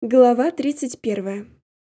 Глава 31.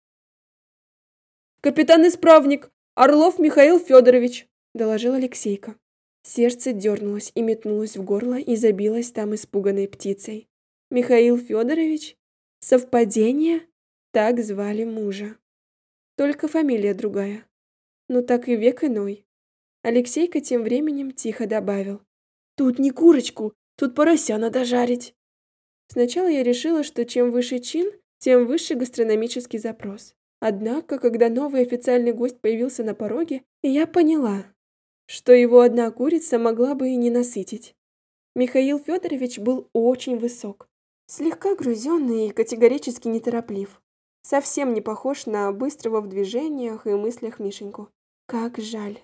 «Капитан-исправник! Орлов Михаил Федорович!» – доложил Алексейка. Сердце дернулось и метнулось в горло и забилось там испуганной птицей. Михаил Федорович? Совпадение? Так звали мужа. Только фамилия другая. Ну так и век иной. Алексейка тем временем тихо добавил: «Тут не курочку, тут порося надо жарить». Сначала я решила, что чем выше чин, тем выше гастрономический запрос. Однако, когда новый официальный гость появился на пороге, я поняла, что его одна курица могла бы и не насытить. Михаил Федорович был очень высок, слегка грузенный и категорически нетороплив. Совсем не похож на быстрого в движениях и мыслях Мишеньку. Как жаль.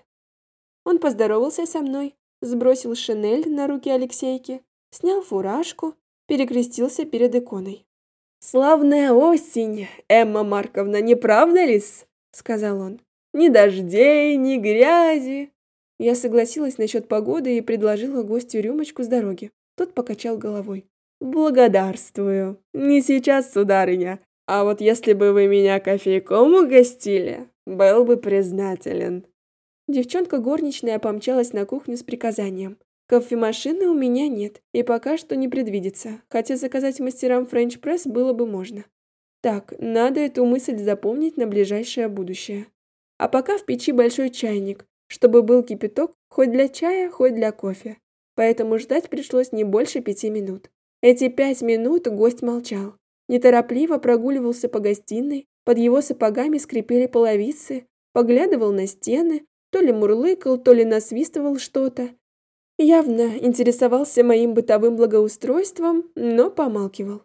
Он поздоровался со мной, сбросил шинель на руки Алексейки, снял фуражку, перекрестился перед иконой. «Славная осень, Эмма Марковна, не правда ли-с?» — сказал он. «Ни дождей, ни грязи». Я согласилась насчет погоды и предложила гостю рюмочку с дороги. Тот покачал головой. «Благодарствую. Не сейчас, сударыня. А вот если бы вы меня кофейком угостили, был бы признателен». Девчонка горничная помчалась на кухню с приказанием. Кофемашины у меня нет, и пока что не предвидится, хотя заказать мастерам френч-пресс было бы можно. Так, надо эту мысль запомнить на ближайшее будущее. А пока в печи большой чайник, чтобы был кипяток хоть для чая, хоть для кофе. Поэтому ждать пришлось не больше 5 минут. Эти 5 минут гость молчал. Неторопливо прогуливался по гостиной, под его сапогами скрипели половицы, поглядывал на стены, то ли мурлыкал, то ли насвистывал что-то. Явно интересовался моим бытовым благоустройством, но помалкивал.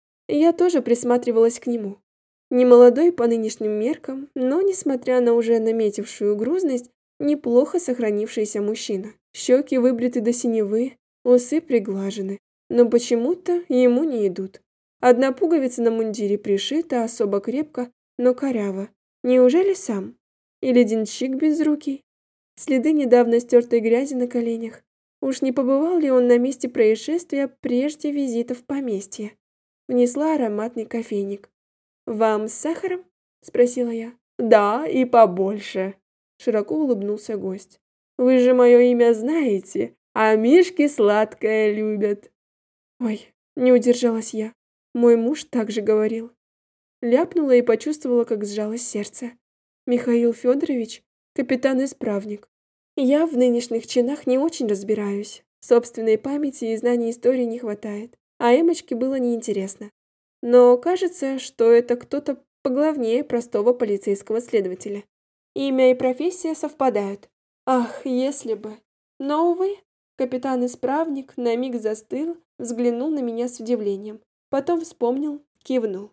Я тоже присматривалась к нему. Немолодой по нынешним меркам, но, несмотря на уже наметившую грузность, неплохо сохранившийся мужчина. Щеки выбриты до синевы, усы приглажены, но почему-то ему не идут. Одна пуговица на мундире пришита особо крепко, но коряво. Неужели сам? Или денщик безрукий? Следы недавно стертой грязи на коленях. Уж не побывал ли он на месте происшествия прежде визита в поместье? Внесла ароматный кофейник. «Вам с сахаром?» – спросила я. «Да, и побольше», – широко улыбнулся гость. «Вы же мое имя знаете, а мишки сладкое любят». «Ой», – не удержалась я. Мой муж также говорил. Ляпнула и почувствовала, как сжалось сердце. Михаил Федорович – капитан-исправник. Я в нынешних чинах не очень разбираюсь. Собственной памяти и знаний истории не хватает, а Эмочке было неинтересно. Но кажется, что это кто-то поглавнее простого полицейского следователя. Имя и профессия совпадают. Ах, если бы. Но, увы, капитан-исправник на миг застыл, взглянул на меня с удивлением. Потом вспомнил, кивнул.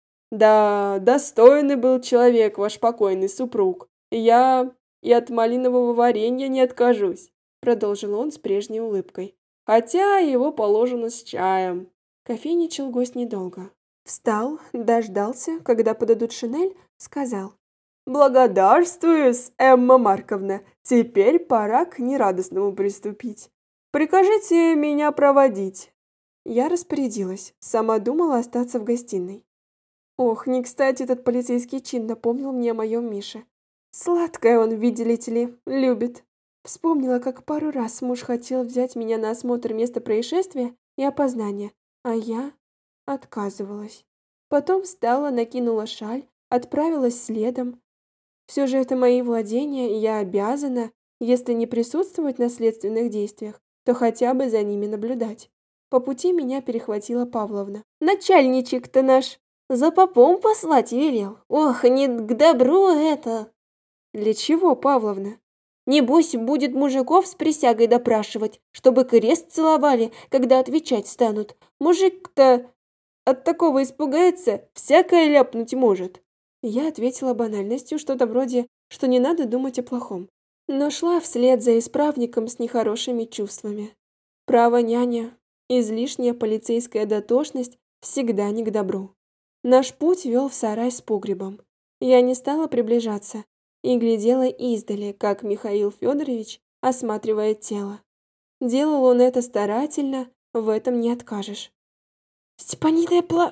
«Да, достойный был человек, ваш покойный супруг. Я и от малинового варенья не откажусь», — продолжил он с прежней улыбкой. «Хотя его положено с чаем». Кофейничал гость недолго. Встал, дождался, когда подадут шинель, сказал: «Благодарствую-с, Эмма Марковна. Теперь пора к нерадостному приступить. Прикажите меня проводить». Я распорядилась, сама думала остаться в гостиной. Ох, не кстати этот полицейский чин напомнил мне о моем Мише. Сладкое он, видите ли, любит. Вспомнила, как пару раз муж хотел взять меня на осмотр места происшествия и опознания, а я отказывалась. Потом встала, накинула шаль, отправилась следом. Все же это мои владения, и я обязана, если не присутствовать на следственных действиях, то хотя бы за ними наблюдать. По пути меня перехватила Павловна. «Начальничек-то наш за попом послать велел. Ох, не к добру это!» «Для чего, Павловна?» «Небось, будет мужиков с присягой допрашивать, чтобы крест целовали, когда отвечать станут. Мужик-то от такого испугается, всякое ляпнуть может». Я ответила банальностью, что-то вроде, что не надо думать о плохом. Но шла вслед за исправником с нехорошими чувствами. Право, няня, излишняя полицейская дотошность всегда не к добру. Наш путь вел в сарай с погребом. Я не стала приближаться и глядела издали, как Михаил Федорович осматривает тело. Делал он это старательно, в этом не откажешь. «Степанида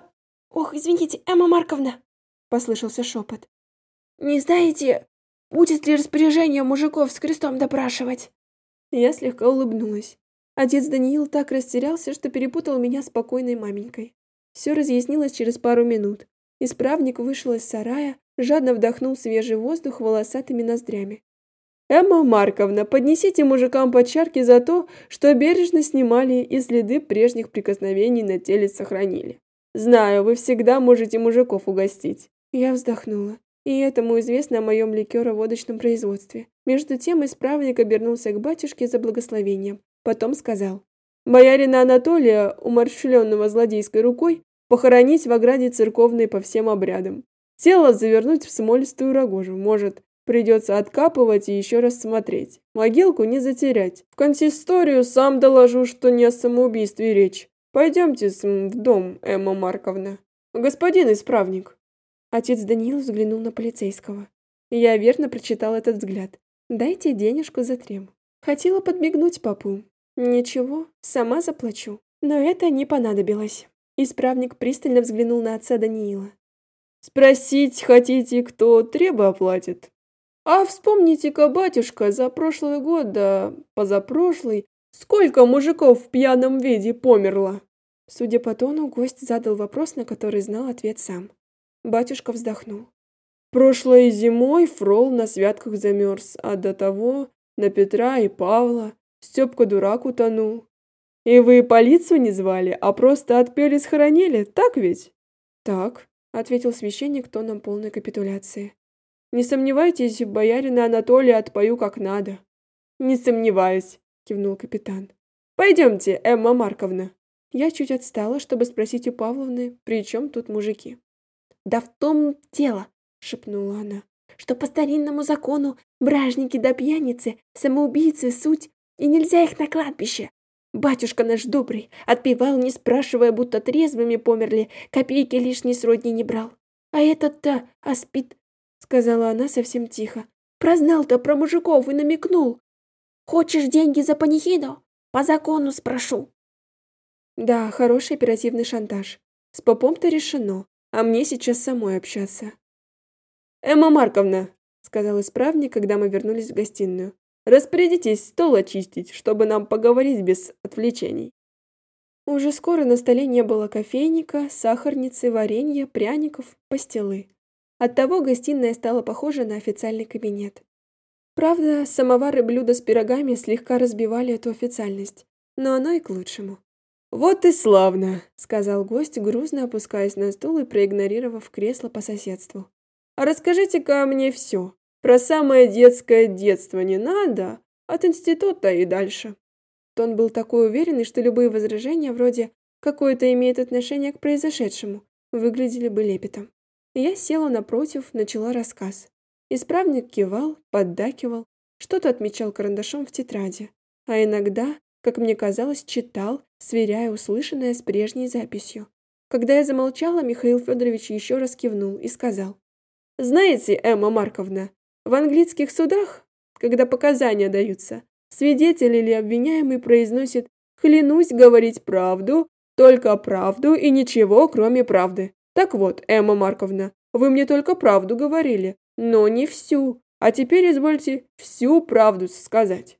«Ох, извините, Эмма Марковна!» – послышался шепот. «Не знаете, будет ли распоряжение мужиков с крестом допрашивать?» Я слегка улыбнулась. Отец Даниил так растерялся, что перепутал меня с покойной маменькой. Все разъяснилось через пару минут. Исправник вышел из сарая, жадно вдохнул свежий воздух волосатыми ноздрями. «Эмма Марковна, поднесите мужикам по чарке за то, что бережно снимали и следы прежних прикосновений на теле сохранили. Знаю, вы всегда можете мужиков угостить». Я вздохнула. И этому известно о моем ликеро-водочном производстве. Между тем исправник обернулся к батюшке за благословением. Потом сказал: «Боярина Анатолия, умерщвленного злодейской рукой, похоронить в ограде церковной по всем обрядам. Тело завернуть в смолистую рогожу. Может, придется откапывать и еще раз смотреть. Могилку не затерять. В консисторию сам доложу, что не о самоубийстве речь. Пойдемте в дом, Эмма Марковна. Господин исправник». Отец Даниил взглянул на полицейского. Я верно прочитал этот взгляд. «Дайте денежку за трем». Хотела подмигнуть папу. Ничего, сама заплачу. Но это не понадобилось. Исправник пристально взглянул на отца Даниила. «Спросить хотите, кто требы оплатит? А вспомните-ка, батюшка, за прошлый год, да позапрошлый, сколько мужиков в пьяном виде померло?» Судя по тону, гость задал вопрос, на который знал ответ сам. Батюшка вздохнул. «Прошлой зимой Фрол на святках замерз, а до того на Петра и Павла Степка-дурак утонул. И вы полицию не звали, а просто отпели схоронили, так ведь?» «Так», — ответил священник тоном полной капитуляции. «Не сомневайтесь, боярина Анатолия отпою как надо». «Не сомневаюсь», — кивнул капитан. «Пойдемте, Эмма Марковна». Я чуть отстала, чтобы спросить у Павловны, при чем тут мужики. «Да в том дело», — шепнула она, «что по старинному закону бражники да пьяницы, самоубийцы суть, и нельзя их на кладбище. Батюшка наш добрый отпевал, не спрашивая, будто трезвыми померли, копейки лишней сродни не брал. А этот-то аспид», — сказала она совсем тихо, «прознал-то про мужиков и намекнул. Хочешь деньги за панихиду? По закону спрошу». Да, хороший оперативный шантаж. С попом-то решено. А мне сейчас самой общаться. «Эмма Марковна», — сказал исправник, когда мы вернулись в гостиную, «распорядитесь стол очистить, чтобы нам поговорить без отвлечений». Уже скоро на столе не было кофейника, сахарницы, варенья, пряников, пастилы. Оттого гостиная стала похожа на официальный кабинет. Правда, самовар и блюда с пирогами слегка разбивали эту официальность, но оно и к лучшему. «Вот и славно», — сказал гость, грузно опускаясь на стул и проигнорировав кресло по соседству. «А расскажите-ка мне все. Про самое детское детство не надо, от института и дальше». Тон был такой уверенный, что любые возражения, вроде «какое-то имеет отношение к произошедшему», выглядели бы лепетом. Я села напротив, начала рассказ. Исправник кивал, поддакивал, что-то отмечал карандашом в тетради, а иногда, как мне казалось, читал, сверяя услышанное с прежней записью. Когда я замолчала, Михаил Федорович еще раз кивнул и сказал: «Знаете, Эмма Марковна, в английских судах, когда показания даются, свидетель или обвиняемый произносит «клянусь говорить правду, только правду и ничего, кроме правды». Так вот, Эмма Марковна, вы мне только правду говорили, но не всю, а теперь извольте всю правду сказать».